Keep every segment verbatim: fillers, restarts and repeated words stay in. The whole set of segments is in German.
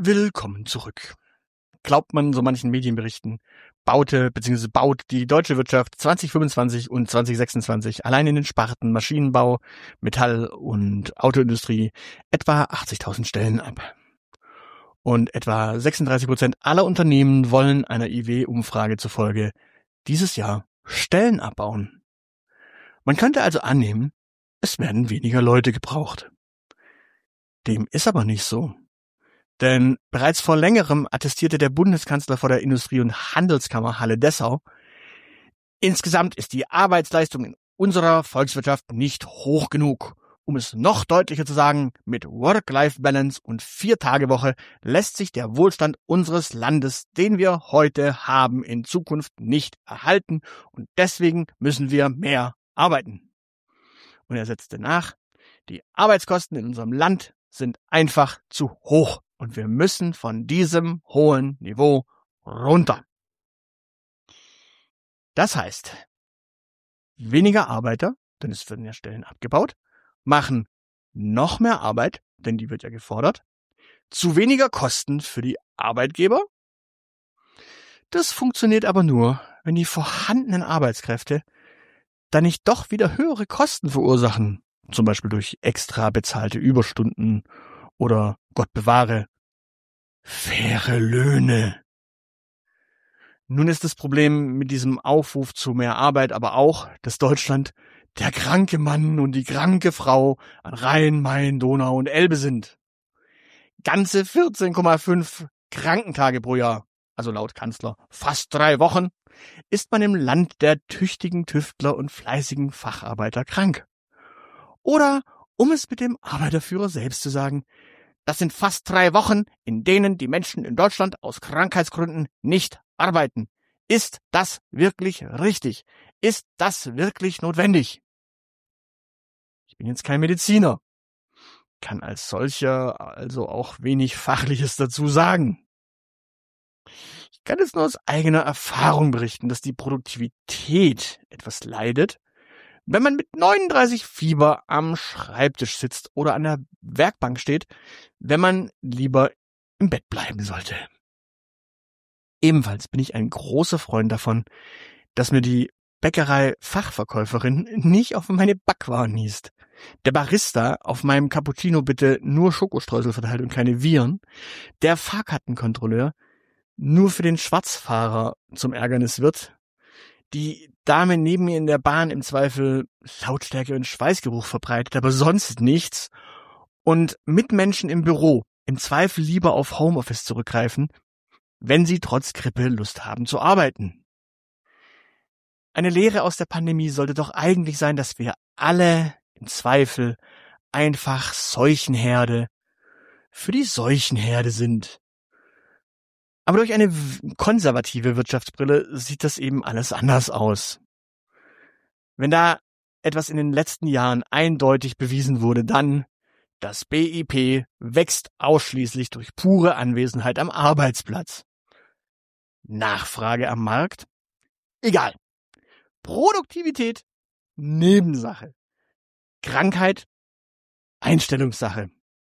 Willkommen zurück. Glaubt man so manchen Medienberichten, baute bzw. baut die deutsche Wirtschaft zwanzig fünfundzwanzig und zwanzig sechsundzwanzig allein in den Sparten Maschinenbau, Metall- und Autoindustrie etwa achtzigtausend Stellen ab. Und etwa sechsunddreißig Prozent aller Unternehmen wollen einer I W-Umfrage zufolge dieses Jahr Stellen abbauen. Man könnte also annehmen, es werden weniger Leute gebraucht. Dem ist aber nicht so. Denn bereits vor längerem attestierte der Bundeskanzler vor der Industrie- und Handelskammer Halle-Dessau, insgesamt ist die Arbeitsleistung in unserer Volkswirtschaft nicht hoch genug. Um es noch deutlicher zu sagen, mit Work-Life-Balance und Vier-Tage-Woche lässt sich der Wohlstand unseres Landes, den wir heute haben, in Zukunft nicht erhalten und deswegen müssen wir mehr arbeiten. Und er setzte nach, die Arbeitskosten in unserem Land sind einfach zu hoch. Und wir müssen von diesem hohen Niveau runter. Das heißt, weniger Arbeiter, denn es werden ja Stellen abgebaut, machen noch mehr Arbeit, denn die wird ja gefordert, zu weniger Kosten für die Arbeitgeber. Das funktioniert aber nur, wenn die vorhandenen Arbeitskräfte dann nicht doch wieder höhere Kosten verursachen, zum Beispiel durch extra bezahlte Überstunden oder, Gott bewahre, faire Löhne. Nun ist das Problem mit diesem Aufruf zu mehr Arbeit aber auch, dass Deutschland der kranke Mann und die kranke Frau an Rhein, Main, Donau und Elbe sind. Ganze vierzehn Komma fünf Krankentage pro Jahr, also laut Kanzler fast drei Wochen, ist man im Land der tüchtigen Tüftler und fleißigen Facharbeiter krank. Oder, um es mit dem Arbeiterführer selbst zu sagen, das sind fast drei Wochen, in denen die Menschen in Deutschland aus Krankheitsgründen nicht arbeiten. Ist das wirklich richtig? Ist das wirklich notwendig? Ich bin jetzt kein Mediziner, kann als solcher also auch wenig Fachliches dazu sagen. Ich kann jetzt nur aus eigener Erfahrung berichten, dass die Produktivität etwas leidet, wenn man mit neununddreißig Fieber am Schreibtisch sitzt oder an der Werkbank steht, wenn man lieber im Bett bleiben sollte. Ebenfalls bin ich ein großer Freund davon, dass mir die Bäckerei-Fachverkäuferin nicht auf meine Backwaren niest. Der Barista auf meinem Cappuccino bitte nur Schokostreusel verteilt und keine Viren. Der Fahrkartenkontrolleur nur für den Schwarzfahrer zum Ärgernis wird. Die Dame neben mir in der Bahn im Zweifel Lautstärke und Schweißgeruch verbreitet, aber sonst nichts. Und Mitmenschen im Büro im Zweifel lieber auf Homeoffice zurückgreifen, wenn sie trotz Grippe Lust haben zu arbeiten. Eine Lehre aus der Pandemie sollte doch eigentlich sein, dass wir alle im Zweifel einfach Seuchenherde für die Seuchenherde sind. Aber durch eine konservative Wirtschaftsbrille sieht das eben alles anders aus. Wenn da etwas in den letzten Jahren eindeutig bewiesen wurde, dann, das B I P wächst ausschließlich durch pure Anwesenheit am Arbeitsplatz. Nachfrage am Markt? Egal. Produktivität? Nebensache. Krankheit? Einstellungssache.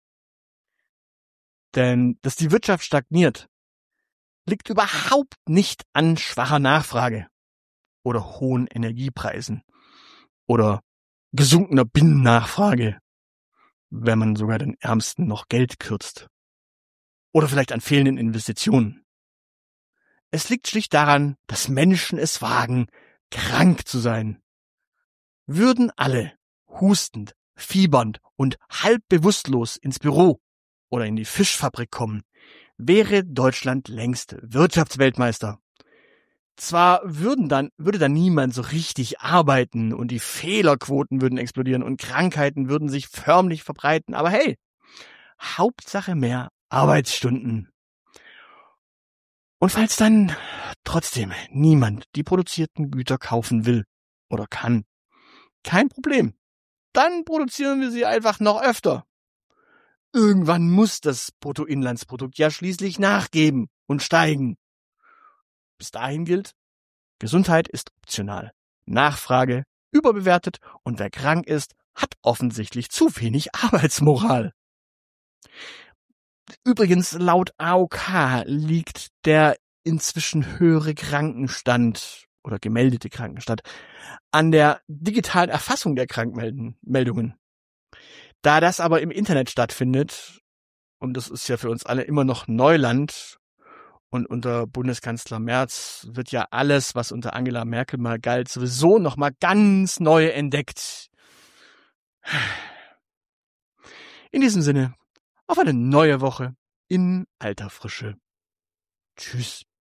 Denn dass die Wirtschaft stagniert, liegt überhaupt nicht an schwacher Nachfrage oder hohen Energiepreisen oder gesunkener Binnennachfrage, wenn man sogar den Ärmsten noch Geld kürzt. Oder vielleicht an fehlenden Investitionen. Es liegt schlicht daran, dass Menschen es wagen, krank zu sein. Würden alle hustend, fiebernd und halb bewusstlos ins Büro oder in die Fischfabrik kommen, wäre Deutschland längst Wirtschaftsweltmeister. Zwar würden dann, würde dann niemand so richtig arbeiten und die Fehlerquoten würden explodieren und Krankheiten würden sich förmlich verbreiten, aber hey, Hauptsache mehr Arbeitsstunden. Und falls dann trotzdem niemand die produzierten Güter kaufen will oder kann, kein Problem. Dann produzieren wir sie einfach noch öfter. Irgendwann muss das Bruttoinlandsprodukt ja schließlich nachgeben und steigen. Bis dahin gilt, Gesundheit ist optional. Nachfrage überbewertet und wer krank ist, hat offensichtlich zu wenig Arbeitsmoral. Übrigens, laut A O K liegt der inzwischen höhere Krankenstand oder gemeldete Krankenstand an der digitalen Erfassung der Krankmeldungen. Da das aber im Internet stattfindet, und das ist ja für uns alle immer noch Neuland, und unter Bundeskanzler Merz wird ja alles, was unter Angela Merkel mal galt, sowieso nochmal ganz neu entdeckt. In diesem Sinne, auf eine neue Woche in alter Frische. Tschüss.